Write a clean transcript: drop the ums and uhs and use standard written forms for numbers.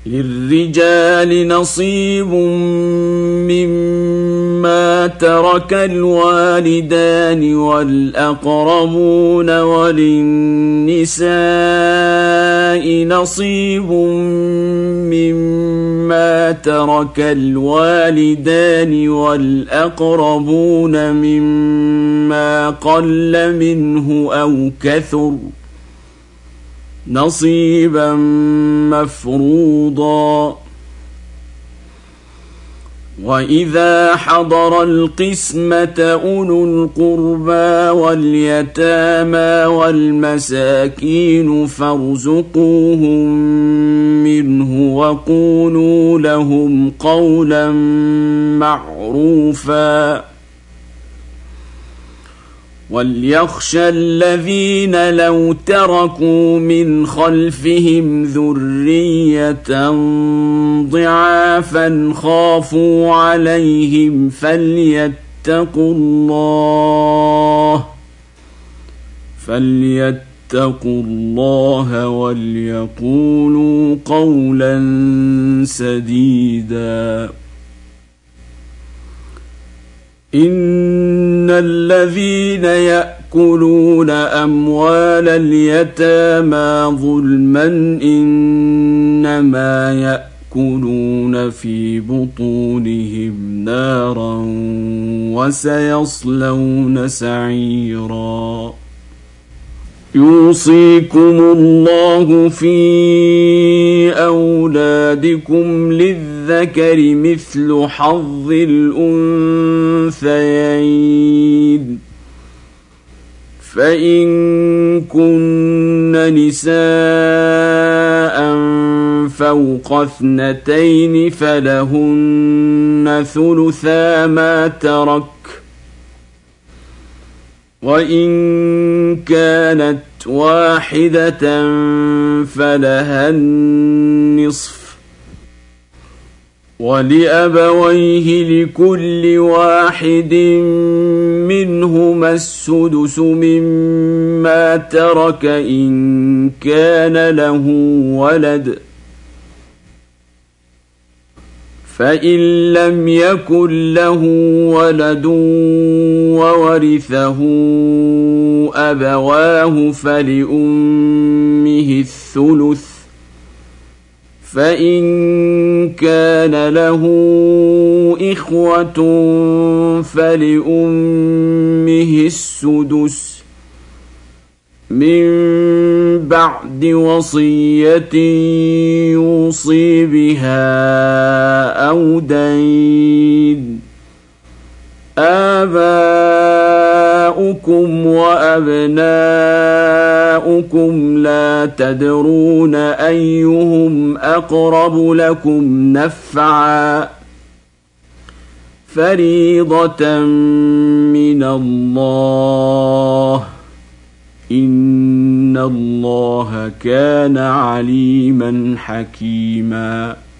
للرجال نصيب مما ترك الوالدان والأقربون وللنساء نصيب مما ترك الوالدان والأقربون مما قل منه أو كثر نصيبا مفروضا. وإذا حضر القسمة أولو القربى واليتامى والمساكين فارزقوهم منه وقولوا لهم قولا معروفا. وليخشى الذين لو تركوا من خلفهم ذرية ضعافا خافوا عليهم فليتقوا الله وليقولوا قولا سديدا. إن الذين يأكلون أموال اليتامى ظلما إنما يأكلون في بطونهم نارا وسيصلون سعيرا. يوصيكم الله في أولادكم للذكر مثل حظ الأنثيين. فإن كن نساء فوق 2 فلهن ثلثا ما ترك، وإن كانت واحدة فلها النصف، ولأبويه لكل واحد منهما السدس مما ترك إن كان له ولد، فإن لم يكن له ولد وورثه أبواه فلأمه الثلث، فإن كان له إخوة فلأمه السدس من بعد وصية يوصي بها أو دين. آباؤكم وأبناؤكم لا تدرون أيهم أقرب لكم نفعا، فريضة من الله، إن الله كان عليما حكيما.